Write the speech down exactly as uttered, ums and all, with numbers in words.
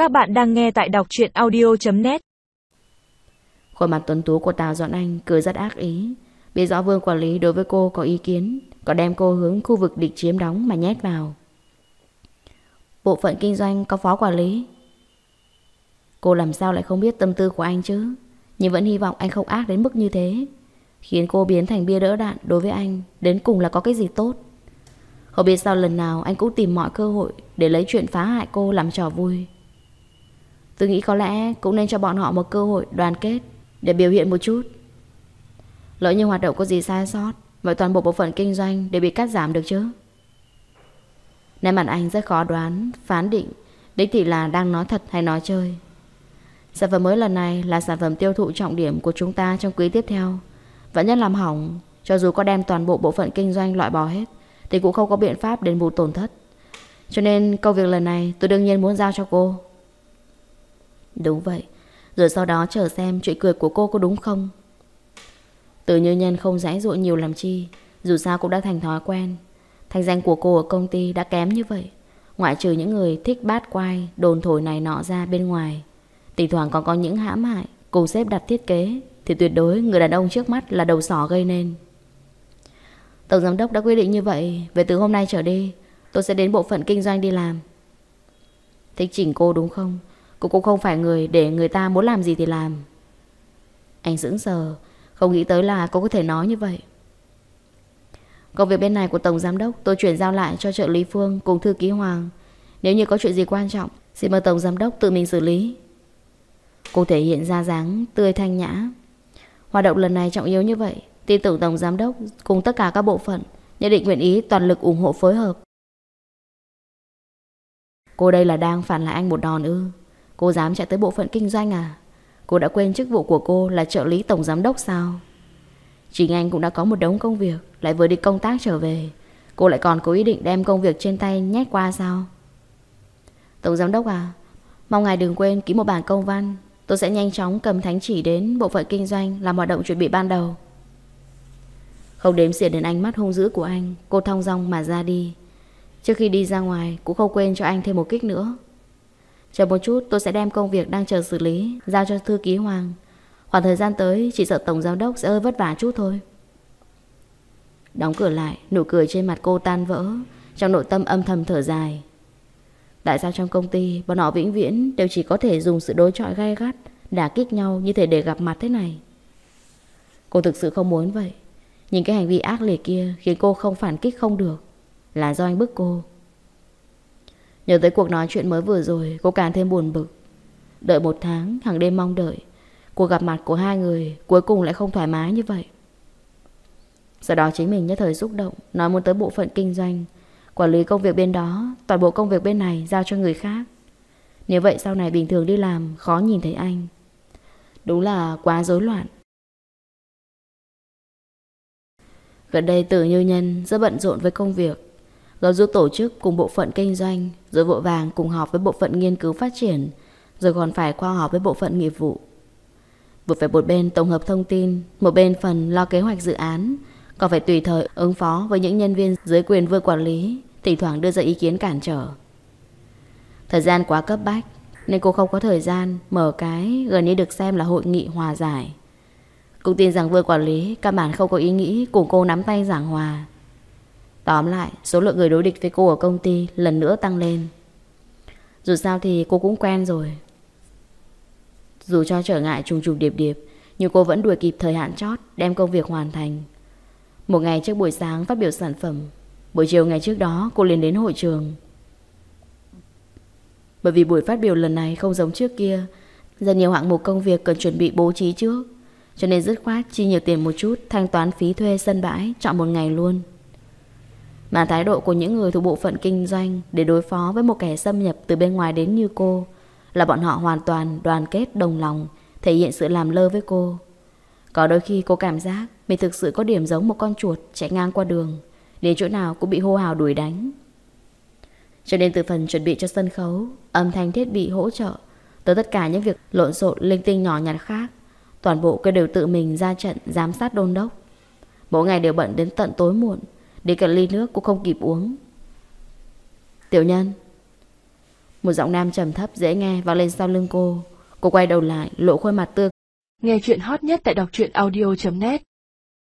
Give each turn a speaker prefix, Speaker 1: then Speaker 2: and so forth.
Speaker 1: Các bạn đang nghe tại đọc truyện audio chấm net.
Speaker 2: Khuôn mặt tuấn tú của Tào Doãn Anh cười rất ác ý. Biết rõ Vương quản lý đối với cô có ý kiến, còn đem cô hướng khu vực địch chiếm đóng mà nhét vào. Bộ phận kinh doanh có phó quản lý. Cô làm sao lại không biết tâm tư của anh chứ? Nhưng vẫn hy vọng anh không ác đến mức như thế, khiến cô biến thành bia đỡ đạn đối với anh. Đến cùng là có cái gì tốt? Không biết sao lần nào anh cũng tìm mọi cơ hội để lấy chuyện phá hại cô làm trò vui. Tôi nghĩ có lẽ cũng nên cho bọn họ một cơ hội đoàn kết để biểu hiện một chút. Lỡ như hoạt động có gì sai sót, vậy toàn bộ bộ phận kinh doanh đều bị cắt giảm được chứ? Nên mặt anh rất khó đoán, phán định đích thị là đang nói thật hay nói chơi. Sản phẩm mới lần này là sản phẩm tiêu thụ trọng điểm của chúng ta trong quý tiếp theo. Vẫn nhất làm hỏng, cho dù có đem toàn bộ bộ phận kinh doanh loại bỏ hết thì cũng không có biện pháp đền bù tổn thất. Cho nên công việc lần này tôi đương nhiên muốn giao cho cô. Đúng vậy. Rồi sau đó chờ xem chuyện cười của cô có đúng không. Từ Như Nhân không giãy dụa nhiều làm chi. Dù sao cũng đã thành thói quen. Thanh danh của cô ở công ty đã kém như vậy, ngoại trừ những người thích bát quai đồn thổi này nọ ra bên ngoài, thỉnh thoảng còn có những hãm hại cùng xếp đặt thiết kế, thì tuyệt đối người đàn ông trước mắt là đầu sỏ gây nên. Tổng giám đốc đã quyết định như vậy, về từ hôm nay trở đi tôi sẽ đến bộ phận kinh doanh đi làm. Thích chỉnh cô đúng không? Cô cũng không phải người để người ta muốn làm gì thì làm. Anh sững sờ, không nghĩ tới là cô có thể nói như vậy. Công việc bên này của Tổng Giám đốc tôi chuyển giao lại cho trợ lý Phương cùng thư ký Hoàng. Nếu như có chuyện gì quan trọng, xin mời Tổng Giám đốc tự mình xử lý. Cô thể hiện ra dáng tươi thanh nhã. Hoạt động lần này trọng yếu như vậy, tin tưởng Tổng Giám đốc cùng tất cả các bộ phận nhất định nguyện ý toàn lực ủng hộ phối hợp. Cô đây là đang phản lại anh một đòn ư? Cô dám chạy tới bộ phận kinh doanh à? Cô đã quên chức vụ của cô là trợ lý Tổng Giám đốc sao? Chính anh cũng đã có một đống công việc, lại vừa đi công tác trở về, cô lại còn có ý định đem công việc trên tay nhét qua sao? Tổng Giám đốc à, mong ngài đừng quên ký một bản công văn. Tôi sẽ nhanh chóng cầm thánh chỉ đến bộ phận kinh doanh làm hoạt động chuẩn bị ban đầu. Không đếm xỉa đến ánh mắt hung dữ của anh, cô thong dong mà ra đi. Trước khi đi ra ngoài cũng không quên cho anh thêm một kích nữa. Chờ một chút, tôi sẽ đem công việc đang chờ xử lý giao cho thư ký Hoàng. Khoảng thời gian tới chỉ sợ Tổng Giám đốc sẽ hơi vất vả chút thôi. Đóng cửa lại, nụ cười trên mặt cô tan vỡ. Trong nội tâm âm thầm thở dài. Tại sao trong công ty bọn họ vĩnh viễn đều chỉ có thể dùng sự đối chọi gay gắt, đả kích nhau như thể để gặp mặt thế này? Cô thực sự không muốn vậy. Nhìn cái hành vi ác liệt kia khiến cô không phản kích không được. Là do anh bức cô. Nhớ tới cuộc nói chuyện mới vừa rồi, cô càng thêm buồn bực. Đợi một tháng, hàng đêm mong đợi, cuộc gặp mặt của hai người cuối cùng lại không thoải mái như vậy. Sau đó chính mình nhất thời xúc động, nói muốn tới bộ phận kinh doanh, quản lý công việc bên đó, toàn bộ công việc bên này giao cho người khác. Nếu vậy sau này bình thường đi làm khó nhìn thấy anh. Đúng là quá rối loạn. Gần đây Từ Như Nhân rất bận rộn với công việc, gấp rút tổ chức cùng bộ phận kinh doanh, rồi vội vàng cùng họp với bộ phận nghiên cứu phát triển, rồi còn phải qua họp với bộ phận nghiệp vụ. Vừa phải một bên tổng hợp thông tin, một bên phần lo kế hoạch dự án, còn phải tùy thời ứng phó với những nhân viên dưới quyền Vương quản lý, thỉnh thoảng đưa ra ý kiến cản trở. Thời gian quá cấp bách nên cô không có thời gian mở cái gần như được xem là hội nghị hòa giải. Cũng tin rằng Vương quản lý căn bản không có ý nghĩ cùng cô nắm tay giảng hòa. Tóm lại, số lượng người đối địch với cô ở công ty lần nữa tăng lên. Dù sao thì cô cũng quen rồi. Dù cho trở ngại trùng trùng điệp điệp, nhưng cô vẫn đuổi kịp thời hạn chót, đem công việc hoàn thành. Một ngày trước buổi sáng phát biểu sản phẩm, buổi chiều ngày trước đó cô liền đến hội trường. Bởi vì buổi phát biểu lần này không giống trước kia, rất nhiều hạng mục công việc cần chuẩn bị bố trí trước, cho nên dứt khoát chi nhiều tiền một chút, thanh toán phí thuê sân bãi, chọn một ngày luôn. Mà thái độ của những người thuộc bộ phận kinh doanh để đối phó với một kẻ xâm nhập từ bên ngoài đến như cô là bọn họ hoàn toàn đoàn kết đồng lòng, thể hiện sự làm lơ với cô. Có đôi khi cô cảm giác mình thực sự có điểm giống một con chuột chạy ngang qua đường, đến chỗ nào cũng bị hô hào đuổi đánh. Cho nên từ phần chuẩn bị cho sân khấu, âm thanh thiết bị hỗ trợ, tới tất cả những việc lộn xộn linh tinh nhỏ nhặt khác, toàn bộ cô đều tự mình ra trận giám sát đôn đốc. Mỗi ngày đều bận đến tận tối muộn, đến cả ly nước cũng không kịp uống. Tiểu Nhân. Một giọng nam trầm thấp dễ nghe vang lên sau lưng cô. Cô quay đầu lại, lộ khuôn mặt tươi.
Speaker 1: Nghe chuyện hot nhất tại đọc truyện audio chấm net.